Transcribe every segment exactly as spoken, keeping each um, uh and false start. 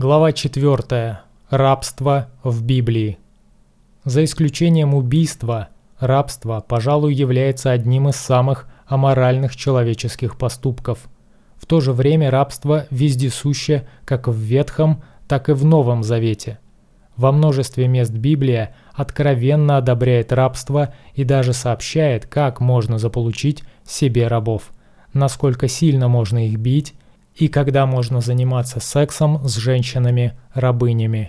Глава четвёртая. Рабство в Библии. За исключением убийства, рабство, пожалуй, является одним из самых аморальных человеческих поступков. В то же время рабство вездесуще как в Ветхом, так и в Новом Завете. Во множестве мест Библия откровенно одобряет рабство и даже сообщает, как можно заполучить себе рабов, насколько сильно можно их бить и когда можно заниматься сексом с женщинами-рабынями.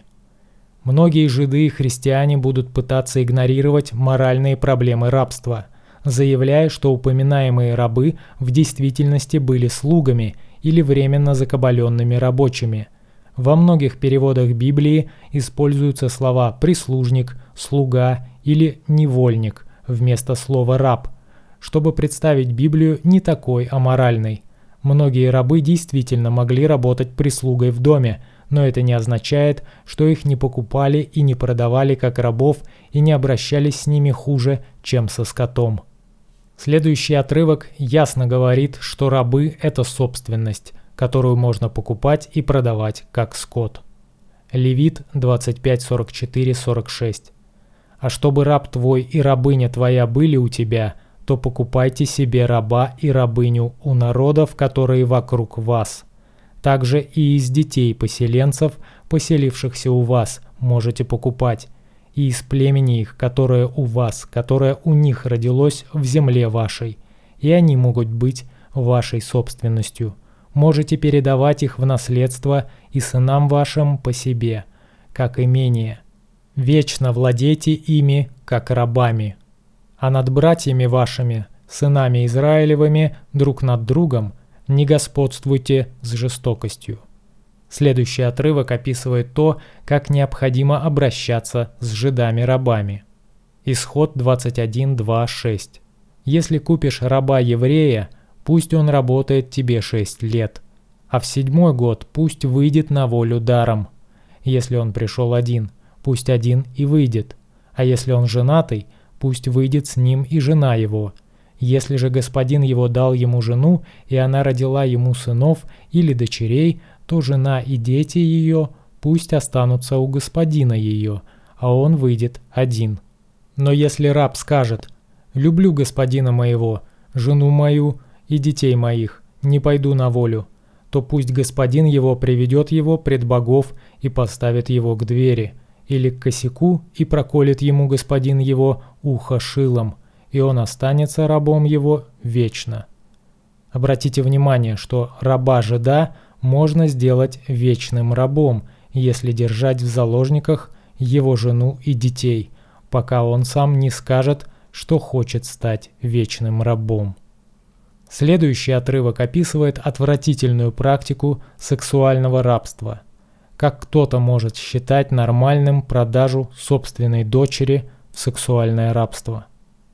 Многие жиды и христиане будут пытаться игнорировать моральные проблемы рабства, заявляя, что упоминаемые рабы в действительности были слугами или временно закабаленными рабочими. Во многих переводах Библии используются слова «прислужник», «слуга» или «невольник» вместо слова «раб», чтобы представить Библию не такой аморальной. Многие рабы действительно могли работать прислугой в доме, но это не означает, что их не покупали и не продавали как рабов и не обращались с ними хуже, чем со скотом. Следующий отрывок ясно говорит, что рабы – это собственность, которую можно покупать и продавать как скот. Левит двадцать пять сорок четыре сорок шесть. «А чтобы раб твой и рабыня твоя были у тебя, то покупайте себе раба и рабыню у народов, которые вокруг вас. Также и из детей поселенцев, поселившихся у вас, можете покупать, и из племени их, которое у вас, которое у них родилось в земле вашей, и они могут быть вашей собственностью. Можете передавать их в наследство и сынам вашим по себе, как имение. Вечно владейте ими, как рабами. А над братьями вашими, сынами Израилевыми, друг над другом, не господствуйте с жестокостью». Следующий отрывок описывает то, как необходимо обращаться с жидами-рабами. Исход двадцать один два шесть. «Если купишь раба-еврея, пусть он работает тебе шесть лет, а в седьмой год пусть выйдет на волю даром. Если он пришел один, пусть один и выйдет, а если он женатый, пусть выйдет с ним и жена его. Если же господин его дал ему жену, и она родила ему сынов или дочерей, то жена и дети ее пусть останутся у господина ее, а он выйдет один. Но если раб скажет: «Люблю господина моего, жену мою и детей моих, не пойду на волю», то пусть господин его приведет его пред богов и поставит его к двери, или к косяку и проколет ему господин его ухо шилом, и он останется рабом его вечно». Обратите внимание, что раба-жида можно сделать вечным рабом, если держать в заложниках его жену и детей, пока он сам не скажет, что хочет стать вечным рабом. Следующий отрывок описывает отвратительную практику сексуального рабства. Как кто-то может считать нормальным продажу собственной дочери в сексуальное рабство.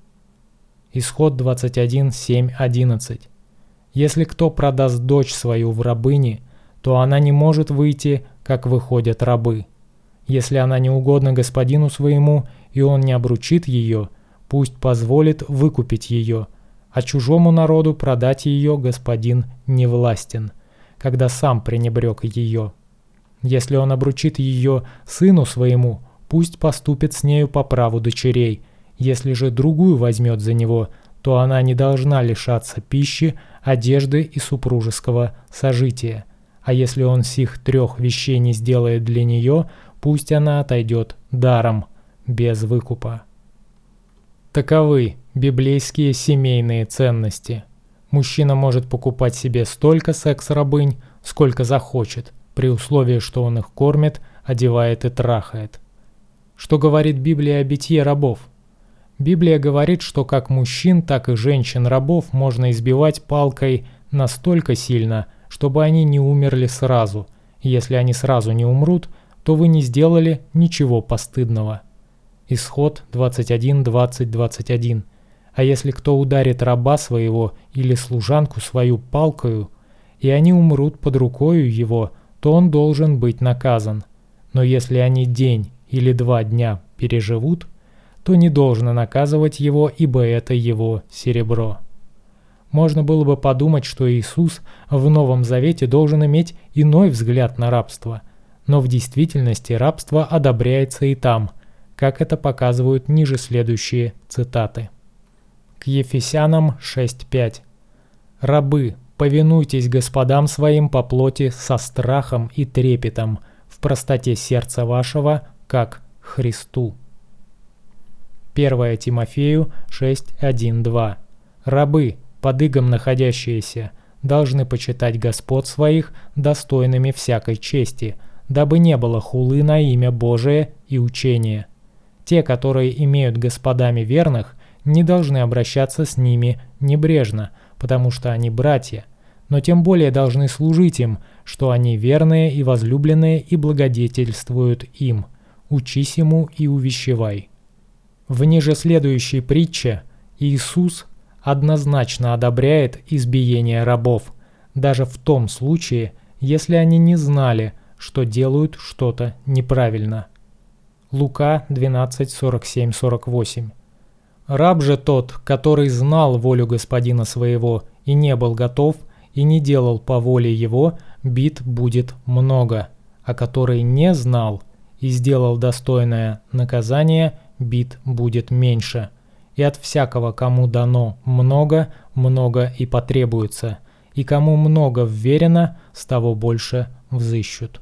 Исход двадцать один семь одиннадцать. «Если кто продаст дочь свою в рабыни, то она не может выйти, как выходят рабы. Если она не угодна господину своему, и он не обручит ее, пусть позволит выкупить ее, а чужому народу продать ее господин не властен, когда сам пренебрег ее. Если он обручит ее сыну своему, пусть поступит с нею по праву дочерей. Если же другую возьмет за него, то она не должна лишаться пищи, одежды и супружеского сожития. А если он сих трех вещей не сделает для нее, пусть она отойдет даром, без выкупа». Таковы библейские семейные ценности. Мужчина может покупать себе столько секс-рабынь, сколько захочет, при условии, что он их кормит, одевает и трахает. Что говорит Библия о битье рабов? Библия говорит, что как мужчин, так и женщин-рабов можно избивать палкой настолько сильно, чтобы они не умерли сразу. Если они сразу не умрут, то вы не сделали ничего постыдного. Исход двадцать один двадцать двадцать один. «А если кто ударит раба своего или служанку свою палкою, и они умрут под рукою его, то он должен быть наказан. Но если они день или два дня переживут, то не должно наказывать его, ибо это его серебро». Можно было бы подумать, что Иисус в Новом Завете должен иметь иной взгляд на рабство. но в действительности рабство одобряется и там, как это показывают ниже следующие цитаты. К Ефесянам шесть пять. «Рабы, повинуйтесь господам своим по плоти со страхом и трепетом, в простоте сердца вашего, как Христу». первое Тимофею шесть один два. «Рабы, под игом находящиеся, должны почитать господ своих достойными всякой чести, дабы не было хулы на имя Божие и учение. Те, которые имеют господами верных, не должны обращаться с ними небрежно, потому что они братья, но тем более должны служить им, что они верные и возлюбленные и благодетельствуют им. Учись ему и увещевай». В ниже следующей притче Иисус однозначно одобряет избиение рабов, даже в том случае, если они не знали, что делают что-то неправильно. Лука двенадцать сорок семь сорок восемь. «Раб же тот, который знал волю господина своего и не был готов, и не делал по воле его, бит будет много, а который не знал и сделал достойное наказание, бит будет меньше. И от всякого, кому дано много, много и потребуется, и кому много вверено, с того больше взыщут».